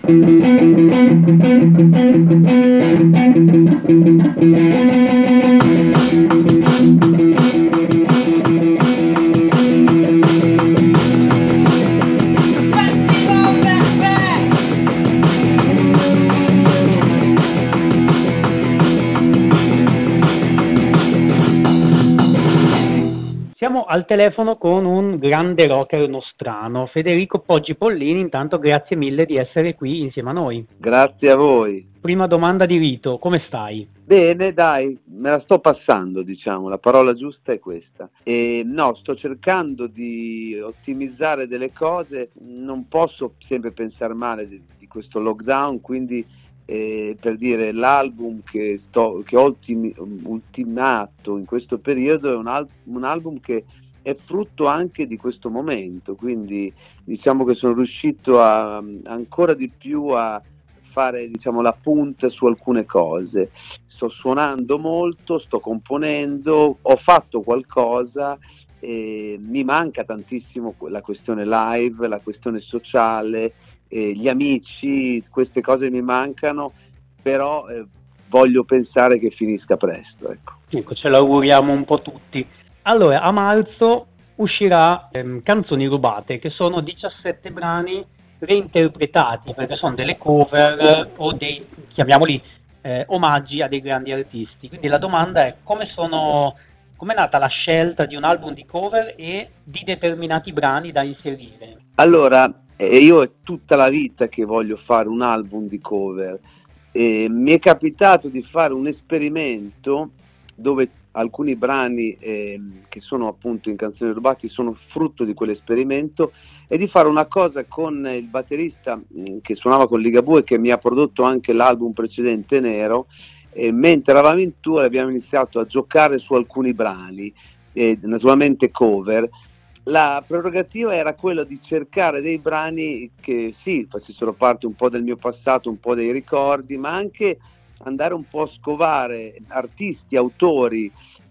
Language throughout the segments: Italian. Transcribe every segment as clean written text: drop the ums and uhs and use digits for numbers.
Siamo al telefono con un grande rocker nostrano, Federico Poggi Pollini. Intanto grazie mille di essere qui insieme a noi. Grazie a voi. Prima domanda di rito, come stai? Bene, dai, me la sto passando, diciamo, la parola giusta è questa. No, sto cercando di ottimizzare delle cose, non posso sempre pensare male di questo lockdown, quindi per dire, l'album che ho ultimato in questo periodo è un album che è frutto anche di questo momento, quindi diciamo che sono riuscito ancora di più a fare, diciamo, la punta su alcune cose. Sto suonando molto, sto componendo, ho fatto qualcosa, mi manca tantissimo la questione live, la questione sociale, gli amici, queste cose mi mancano, però voglio pensare che finisca presto, Ecco, ce l'auguriamo un po' tutti. Allora, a marzo uscirà Canzoni rubate, che sono 17 brani reinterpretati, perché sono delle cover o dei, chiamiamoli, omaggi a dei grandi artisti. Quindi la domanda è come è nata la scelta di un album di cover e di determinati brani da inserire? Allora, io è tutta la vita che voglio fare un album di cover. Mi è capitato di fare un esperimento dove alcuni brani che sono appunto in Canzoni rubate sono frutto di quell'esperimento, e di fare una cosa con il batterista che suonava con Ligabue, che mi ha prodotto anche l'album precedente Nero, mentre eravamo in tour abbiamo iniziato a giocare su alcuni brani, naturalmente cover. La prerogativa era quella di cercare dei brani che sì, facessero parte un po' del mio passato, un po' dei ricordi, ma anche andare un po' a scovare artisti, autori,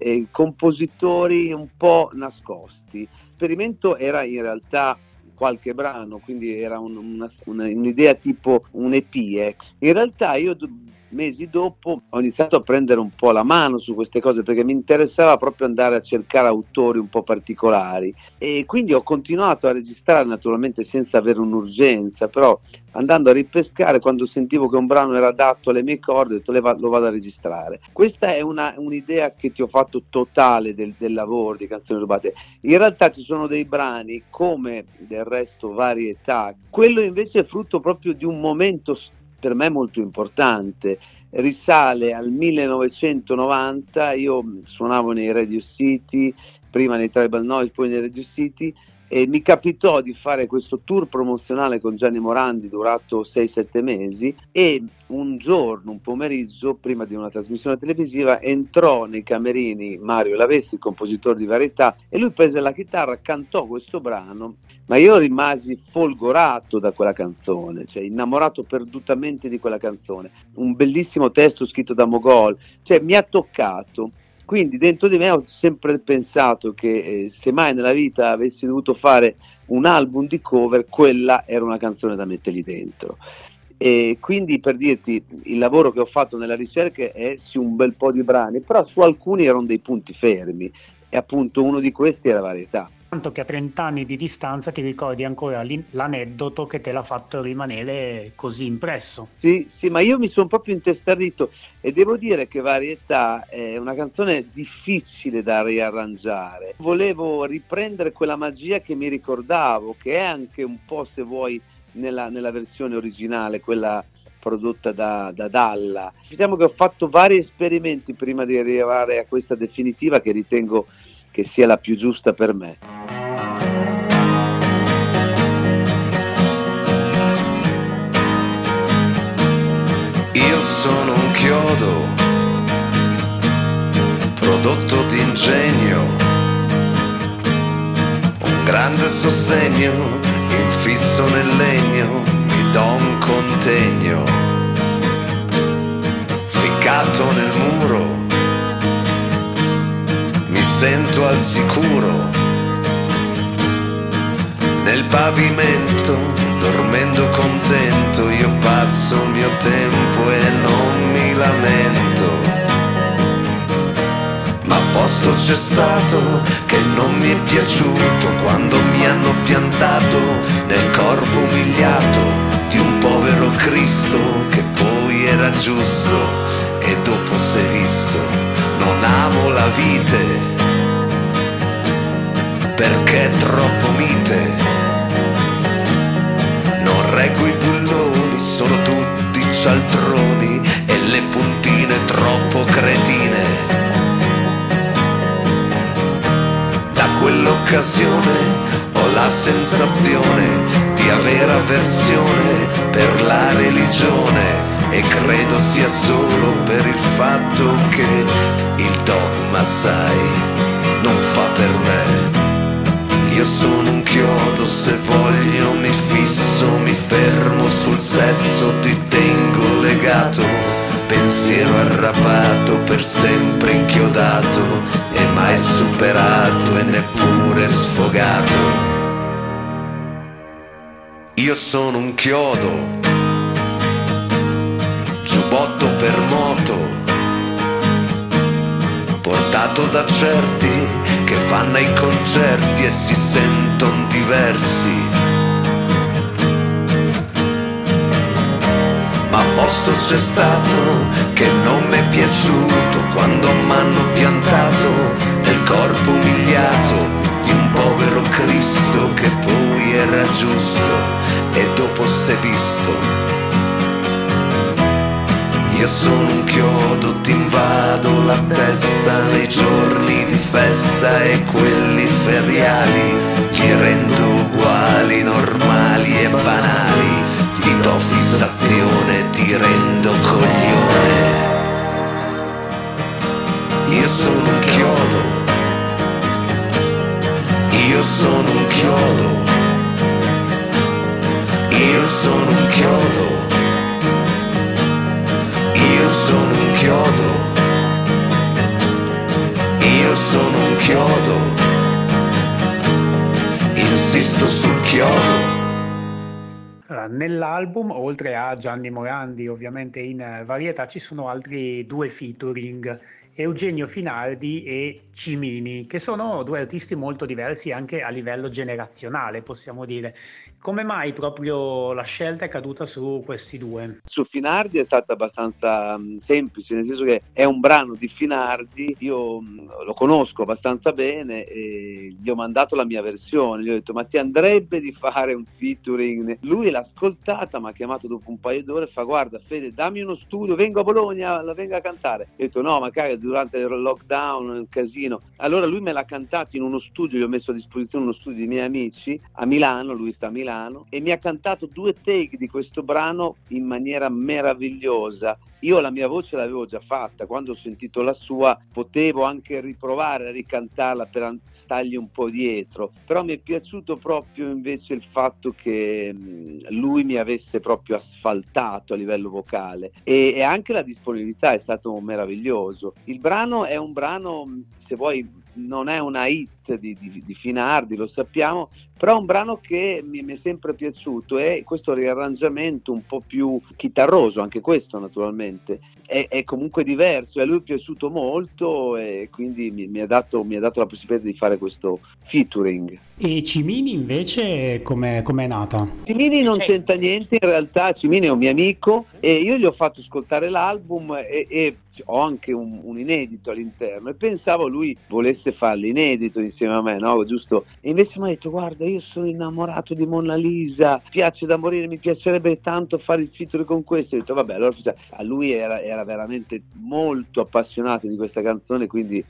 compositori un po' nascosti. L'esperimento era in realtà qualche brano, quindi era un'idea tipo un EP. In realtà io mesi dopo ho iniziato a prendere un po' la mano su queste cose, perché mi interessava proprio andare a cercare autori un po' particolari, e quindi ho continuato a registrare, naturalmente senza avere un'urgenza, però andando a ripescare. Quando sentivo che un brano era adatto alle mie corde, ho detto lo vado a registrare. Questa è un'idea che ti ho fatto totale del lavoro di Canzoni rubate. In realtà ci sono dei brani, come del resto Varietà, quello invece è frutto proprio di un momento per me molto importante. Risale al 1990, io suonavo nei Radio City, prima nei Tribal Noise, poi nei Radio City, e mi capitò di fare questo tour promozionale con Gianni Morandi durato 6-7 mesi, e un giorno, un pomeriggio, prima di una trasmissione televisiva, entrò nei camerini Mario Lavessi, il compositore di Varietà, e lui prese la chitarra, cantò questo brano, ma io rimasi folgorato da quella canzone, cioè innamorato perdutamente di quella canzone. Un bellissimo testo scritto da Mogol, cioè mi ha toccato. Quindi dentro di me ho sempre pensato che se mai nella vita avessi dovuto fare un album di cover, quella era una canzone da mettergli dentro. E quindi, per dirti, il lavoro che ho fatto nella ricerca è sì un bel po' di brani, però su alcuni erano dei punti fermi, e appunto uno di questi era Varietà. Tanto che a 30 anni di distanza ti ricordi ancora l'aneddoto che te l'ha fatto rimanere così impresso. Sì, ma io mi sono proprio intestardito, e devo dire che Varietà è una canzone difficile da riarrangiare. Volevo riprendere quella magia che mi ricordavo, che è anche un po', se vuoi, nella versione originale, quella prodotta da Dalla. Diciamo che ho fatto vari esperimenti prima di arrivare a questa definitiva, che ritengo che sia la più giusta per me. Io sono un chiodo, prodotto d'ingegno, un grande sostegno, infisso nel legno, mi do un contegno, ficcato nel muro, mi sento al sicuro, nel pavimento, dormendo contento, io passo il mio tempo e non mi lamento. Ma posto c'è stato che non mi è piaciuto quando mi hanno piantato nel corpo umiliato di un povero Cristo che poi era giusto e dopo s'è visto. Non amo la vite perché è troppo mite. Non reggo i bulloni, sono tutti cialtroni e le puntine troppo cretine. Da quell'occasione ho la sensazione di avere avversione per la religione e credo sia solo per il fatto che il dogma, sai, non fa per me. Io sono un chiodo, se voglio mi fisso, mi fermo sul sesso, ti tengo legato, pensiero arrabbiato, per sempre inchiodato e mai superato e neppure sfogato. Io sono un chiodo, giubbotto per moto, portato da certi che fanno i concerti e si sentono diversi. Ma posto c'è stato che non mi è piaciuto quando m'hanno piantato nel corpo umiliato di un povero Cristo che poi era giusto e dopo s'è visto. Io sono un chiodo, ti invado la testa nei giorni di festa e quelli feriali li rendo uguali, normali e banali. Ti do fissazione, ti rendo coglione. Io sono un chiodo, io sono un chiodo, io sono un chiodo. Io sono un chiodo, io sono un chiodo, insisto sul chiodo. Nell'album, oltre a Gianni Morandi, ovviamente in varietà, ci sono altri due featuring, Eugenio Finardi e Cimini, che sono due artisti molto diversi anche a livello generazionale, possiamo dire. Come mai proprio la scelta è caduta su questi due? Su Finardi è stata abbastanza semplice, nel senso che è un brano di Finardi, io lo conosco abbastanza bene e gli ho mandato la mia versione, gli ho detto ma ti andrebbe di fare un featuring? Lui l'ha ascoltata, mi ha chiamato dopo un paio d'ore e fa guarda Fede dammi uno studio, vengo a Bologna, la vengo a cantare. Io ho detto no ma caga, durante il lockdown è un casino. Allora lui me l'ha cantato in uno studio, gli ho messo a disposizione uno studio di miei amici a Milano, lui sta a Milano, e mi ha cantato 2 take di questo brano in maniera meravigliosa. Io la mia voce l'avevo già fatta, quando ho sentito la sua potevo anche riprovare a ricantarla per stargli un po' dietro, però mi è piaciuto proprio invece il fatto che lui mi avesse proprio asfaltato a livello vocale e anche la disponibilità è stato meraviglioso. Il brano è un brano, se vuoi, non è una hit di Finardi, lo sappiamo, però è un brano che mi è sempre piaciuto e questo riarrangiamento un po' più chitarroso, anche questo naturalmente, è comunque diverso e a lui è piaciuto molto e quindi mi ha dato la possibilità di fare questo featuring. E Cimini invece com'è nata? Cimini non c'entra niente, in realtà Cimini è un mio amico e io gli ho fatto ascoltare l'album e ho anche un inedito all'interno e pensavo lui volesse fare l'inedito insieme a me, no? Giusto? E invece mi ha detto guarda io sono innamorato di Mona Lisa, piace da morire, mi piacerebbe tanto fare il featuring con questo. Ho detto vabbè, allora a lui era veramente molto appassionato di questa canzone, quindi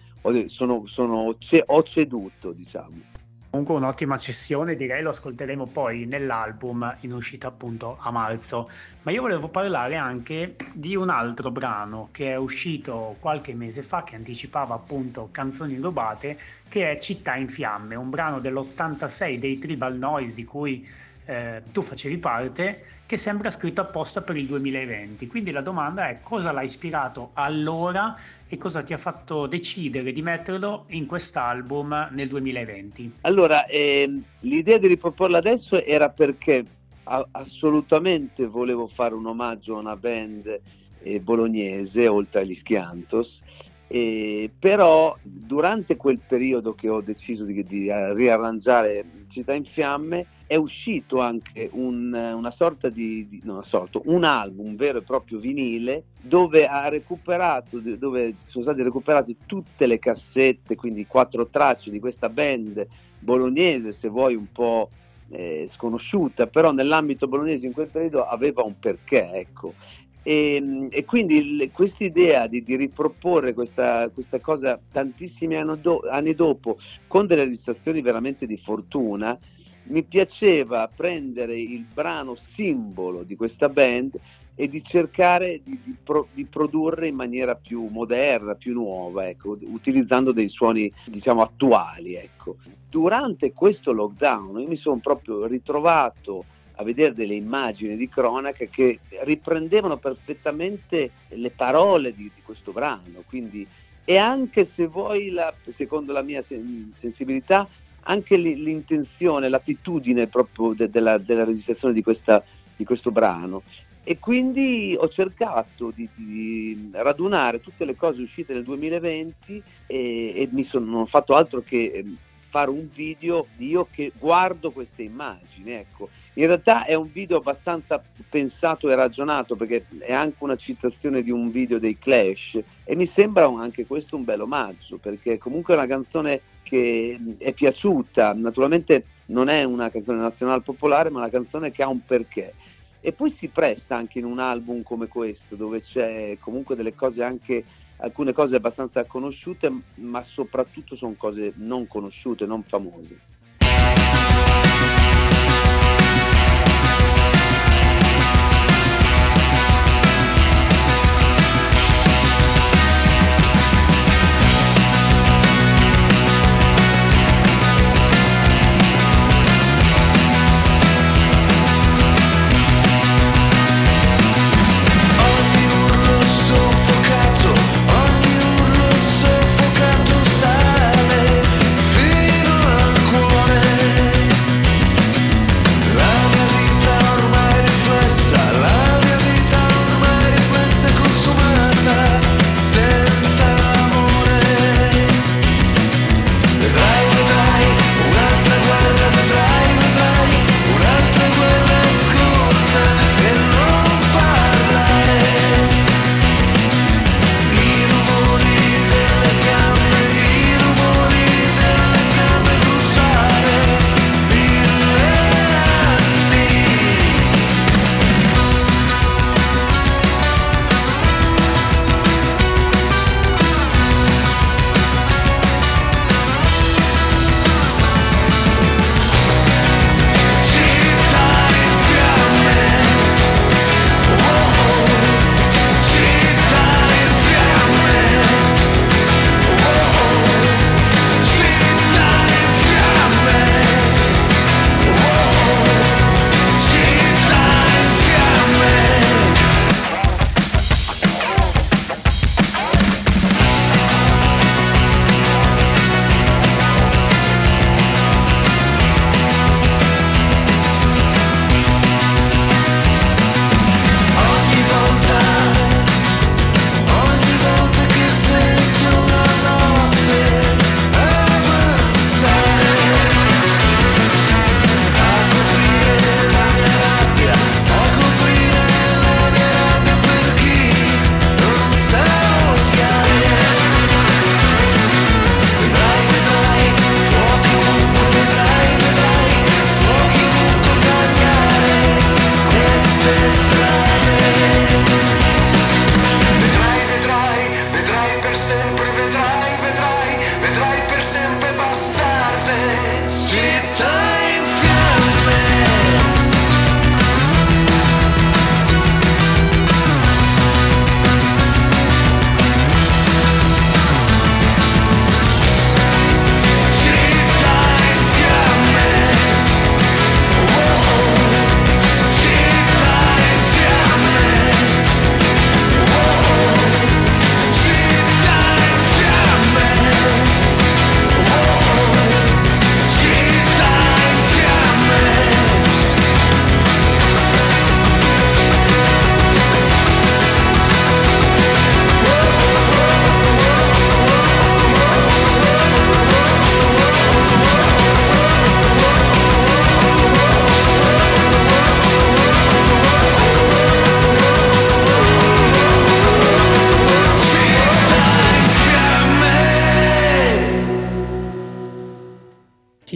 ho ceduto, diciamo. Comunque un'ottima cessione, direi, lo ascolteremo poi nell'album in uscita appunto a marzo. Ma io volevo parlare anche di un altro brano che è uscito qualche mese fa, che anticipava appunto Canzoni rubate, che è Città in fiamme, un brano dell'86 dei Tribal Noise di cui tu facevi parte, che sembra scritto apposta per il 2020. Quindi la domanda è cosa l'ha ispirato allora e cosa ti ha fatto decidere di metterlo in quest'album nel 2020? Allora, l'idea di riproporlo adesso era perché assolutamente volevo fare un omaggio a una band bolognese, oltre agli Schiantos, però durante quel periodo che ho deciso di riarrangiare Città in Fiamme è uscito anche un album vero e proprio vinile dove sono state recuperate tutte le cassette, quindi 4 tracce di questa band bolognese, se vuoi un po' sconosciuta, però nell'ambito bolognese in quel periodo aveva un perché, ecco. E quindi questa idea di riproporre questa cosa tantissimi anni dopo, con delle registrazioni veramente di fortuna, mi piaceva prendere il brano simbolo di questa band e di cercare di produrre in maniera più moderna, più nuova, ecco, utilizzando dei suoni, diciamo, attuali, ecco. Durante questo lockdown io mi sono proprio ritrovato a vedere delle immagini di cronaca che riprendevano perfettamente le parole di questo brano, quindi, e anche, se vuoi, secondo la mia sensibilità, anche l'intenzione, l'attitudine proprio della registrazione di questo brano. E quindi ho cercato di radunare tutte le cose uscite nel 2020 e non ho fatto altro che fare un video di io che guardo queste immagini, ecco. In realtà è un video abbastanza pensato e ragionato, perché è anche una citazione di un video dei Clash, e mi sembra anche questo un bel omaggio, perché comunque è una canzone che è piaciuta. Naturalmente non è una canzone nazionale popolare, ma una canzone che ha un perché, e poi si presta anche in un album come questo, dove c'è comunque delle cose, anche alcune cose abbastanza conosciute, ma soprattutto sono cose non conosciute, non famose. Sale fino al cuore.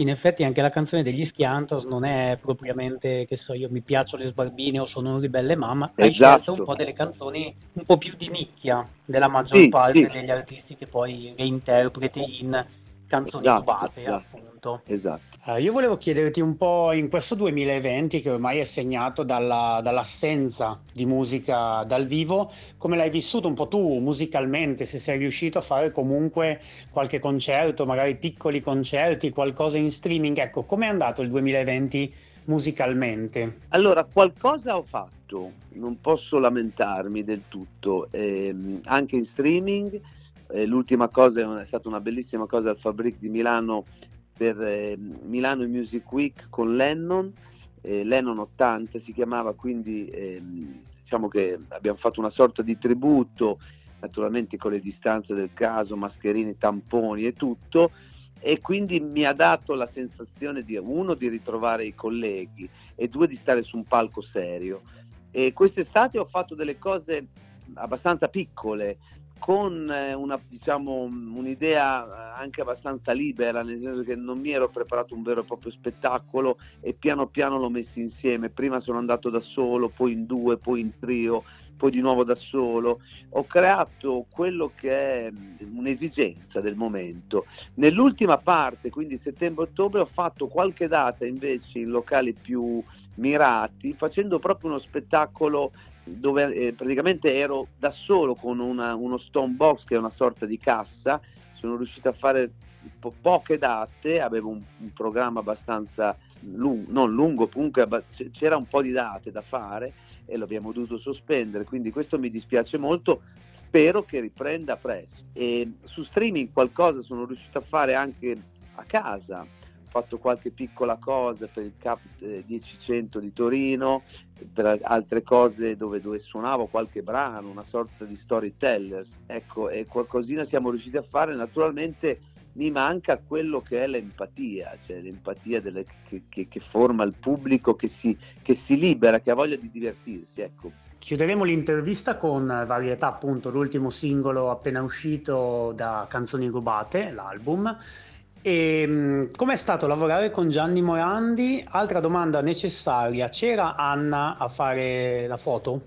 in effetti anche la canzone degli Schiantos non è propriamente, che so io, mi piacciono le sbarbine o sono un ribelle mamma, hai scelto un po' delle canzoni un po' più di nicchia della maggior parte degli artisti che poi reinterpreti in canzoni rubate, appunto. Esatto. Io volevo chiederti un po' in questo 2020 che ormai è segnato dall'assenza di musica dal vivo, come l'hai vissuto un po' tu musicalmente, se sei riuscito a fare comunque qualche concerto, magari piccoli concerti, qualcosa in streaming, ecco, com'è andato il 2020 musicalmente? Allora, qualcosa ho fatto, non posso lamentarmi del tutto, anche in streaming. L'ultima cosa è stata una bellissima cosa al Fabric di Milano per Milano Music Week con Lennon, Lennon 80 si chiamava, quindi diciamo che abbiamo fatto una sorta di tributo, naturalmente con le distanze del caso, mascherine, tamponi e tutto, e quindi mi ha dato la sensazione di, uno, di ritrovare i colleghi e due, di stare su un palco serio. E quest'estate ho fatto delle cose abbastanza piccole, con un'idea anche abbastanza libera, nel senso che non mi ero preparato un vero e proprio spettacolo e piano piano l'ho messo insieme. Prima sono andato da solo, poi in due, poi in trio, poi di nuovo da solo. Ho creato quello che è un'esigenza del momento. Nell'ultima parte, quindi settembre-ottobre, ho fatto qualche data invece in locali più mirati, facendo proprio uno spettacolo dove praticamente ero da solo con uno stone box, che è una sorta di cassa. Sono riuscito a fare poche date, avevo un programma abbastanza non lungo, comunque c'era un po' di date da fare e lo abbiamo dovuto sospendere, quindi questo mi dispiace molto. Spero che riprenda presto. E su streaming qualcosa sono riuscito a fare anche a casa. Ho fatto qualche piccola cosa per il Cap 10-100 di Torino, per altre cose dove suonavo qualche brano, una sorta di storyteller, ecco, e qualcosina siamo riusciti a fare. Naturalmente mi manca quello che è l'empatia, cioè l'empatia che forma il pubblico, che si libera, che ha voglia di divertirsi, ecco. Chiuderemo l'intervista con Varietà, appunto, l'ultimo singolo appena uscito da Canzoni Rubate, l'album. E com'è stato lavorare con Gianni Morandi? Altra domanda necessaria, c'era Anna a fare la foto?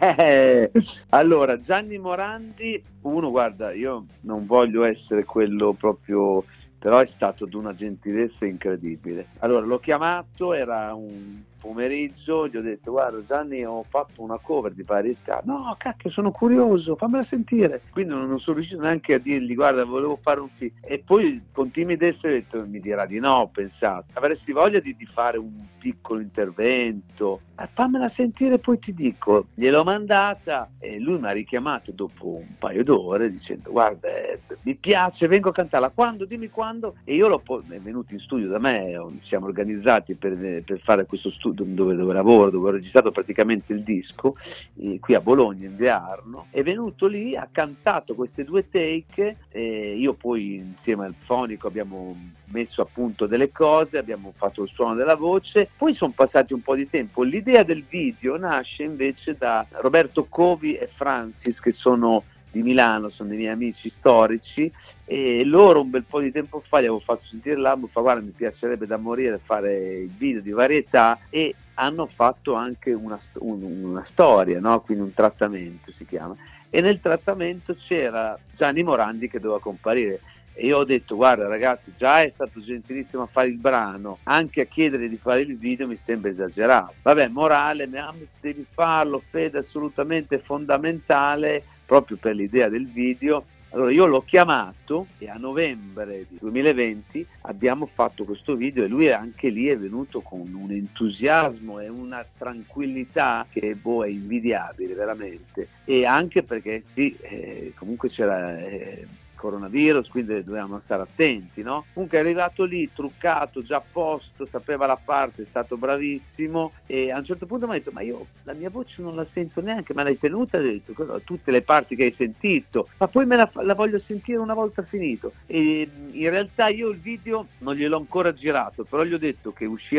Allora, Gianni Morandi, guarda, io non voglio essere quello proprio, però è stato di una gentilezza incredibile. Allora, l'ho chiamato, era un pomeriggio, gli ho detto: guarda Gianni, ho fatto una cover di Varietà. No, cacchio, sono curioso, fammela sentire. Quindi non sono riuscito neanche a dirgli: guarda, volevo fare un film. E poi con timidezza ho detto: mi dirà di no, ho pensato. Avresti voglia di fare un piccolo intervento? Fammela sentire, poi ti dico. Gliel'ho mandata e lui mi ha richiamato dopo un paio d'ore dicendo: guarda, mi piace, vengo a cantarla. Quando? Dimmi quando. E io è venuto in studio da me, siamo organizzati per fare questo studio dove lavoro, dove ho registrato praticamente il disco, qui a Bologna, in via Arno. È venuto lì, ha cantato queste 2 take, io poi insieme al fonico abbiamo messo a punto delle cose, abbiamo fatto il suono della voce. Poi sono passati un po' di tempo. L'idea del video nasce invece da Roberto Covi e Francis, che sono di Milano, sono dei miei amici storici, e loro un bel po' di tempo fa gli avevo fatto sentire l'album, guarda, mi piacerebbe da morire fare il video di Varietà, e hanno fatto anche una storia, no? Quindi un trattamento si chiama, e nel trattamento c'era Gianni Morandi che doveva comparire. E io ho detto: guarda ragazzi, già è stato gentilissimo a fare il brano, anche a chiedere di fare il video mi sembra esagerato. Vabbè, morale, devi farlo, Fede, assolutamente fondamentale, proprio per l'idea del video. Allora io l'ho chiamato e a novembre 2020 abbiamo fatto questo video, e lui anche lì è venuto con un entusiasmo e una tranquillità che è invidiabile veramente. E anche perché comunque c'era coronavirus, quindi dovevamo stare attenti, no? Comunque è arrivato lì truccato, già a posto, sapeva la parte, è stato bravissimo, e a un certo punto mi ha detto: ma io la mia voce non la sento neanche, me l'hai tenuta? Ho detto: tutte le parti che hai sentito, ma poi me la voglio sentire una volta finito. E in realtà io il video non gliel'ho ancora girato, però gli ho detto che uscirà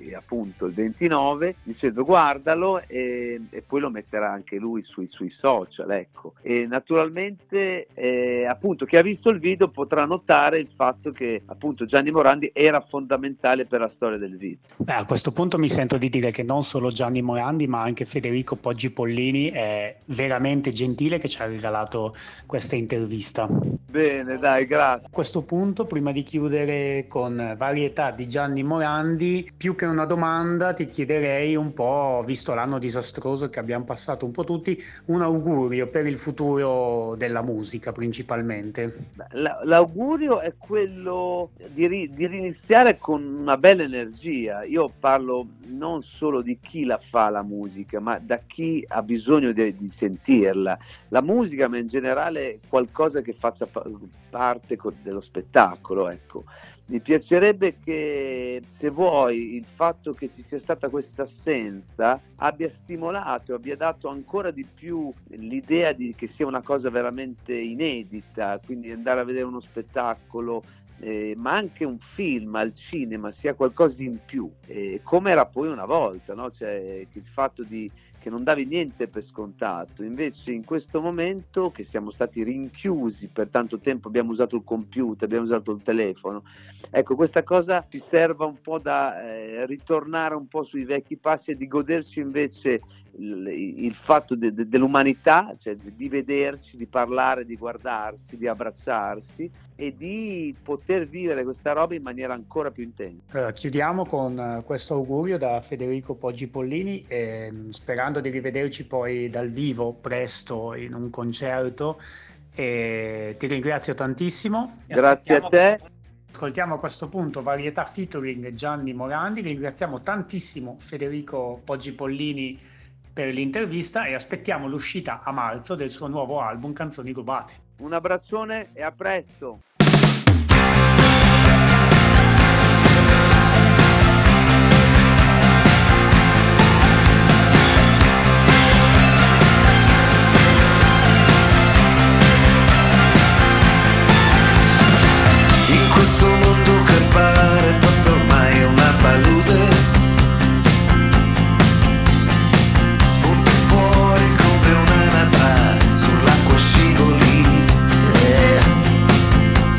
appunto il 29, dicendo guardalo, e poi lo metterà anche lui sui social, ecco. E naturalmente appunto chi ha visto il video potrà notare il fatto che appunto Gianni Morandi era fondamentale per la storia del video. Beh, a questo punto mi sento di dire che non solo Gianni Morandi ma anche Federico Poggi Pollini è veramente gentile che ci ha regalato questa intervista. Bene, dai, grazie. A questo punto, prima di chiudere con Varietà di Gianni Morandi, più che una domanda ti chiederei un po', visto l'anno disastroso che abbiamo passato un po' tutti, un augurio per il futuro della musica principalmente. L'augurio è quello di riniziare con una bella energia. Io parlo non solo di chi la fa la musica, ma da chi ha bisogno di sentirla. La musica, ma in generale qualcosa che faccia parte dello spettacolo, ecco. Mi piacerebbe che, se vuoi, il fatto che ci sia stata questa assenza abbia stimolato, abbia dato ancora di più l'idea che sia una cosa veramente inedita, quindi andare a vedere uno spettacolo, ma anche un film al cinema, sia qualcosa in più, come era poi una volta, no? Cioè, il fatto che non davi niente per scontato. Invece in questo momento che siamo stati rinchiusi per tanto tempo, abbiamo usato il computer, abbiamo usato il telefono, ecco, questa cosa ci serva un po' da ritornare un po' sui vecchi passi e di goderci invece il fatto dell'umanità, cioè di vederci, di parlare, di guardarsi, di abbracciarsi e di poter vivere questa roba in maniera ancora più intensa. Allora, chiudiamo con questo augurio da Federico Poggi Pollini, sperando di rivederci poi dal vivo presto in un concerto, e ti ringrazio tantissimo. Grazie a te. Ascoltiamo a questo punto Varietà featuring Gianni Morandi. Ringraziamo tantissimo Federico Poggi Pollini per l'intervista e aspettiamo l'uscita a marzo del suo nuovo album Canzoni rubate. Un abbraccione e a presto. In questo mondo che pare proprio ormai una palude, spunti fuori come un'anatra, sull'acqua scivoli,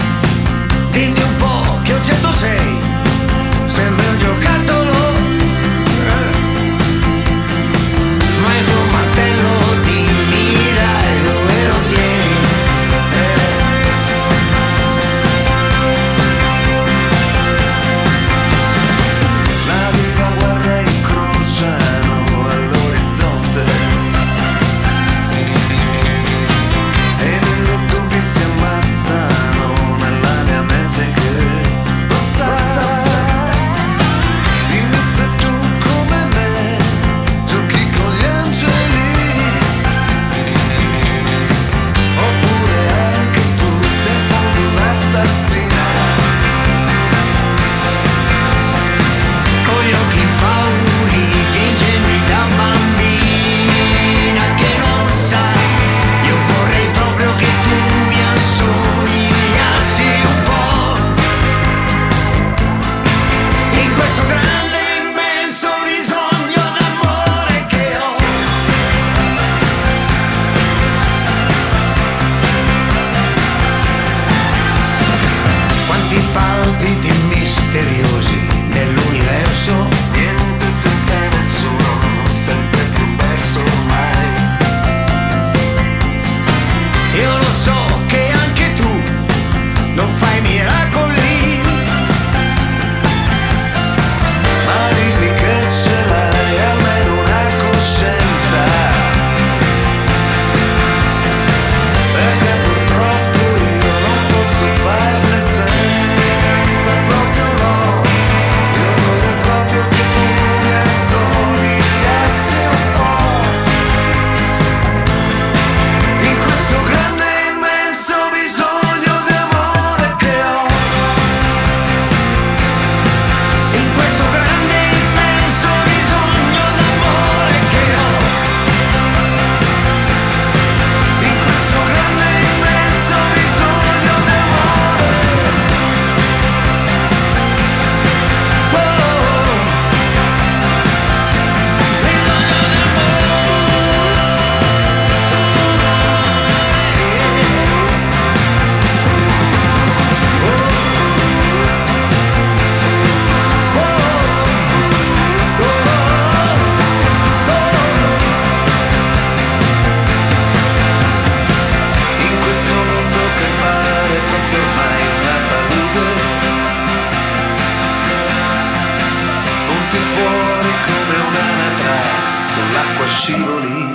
scivoli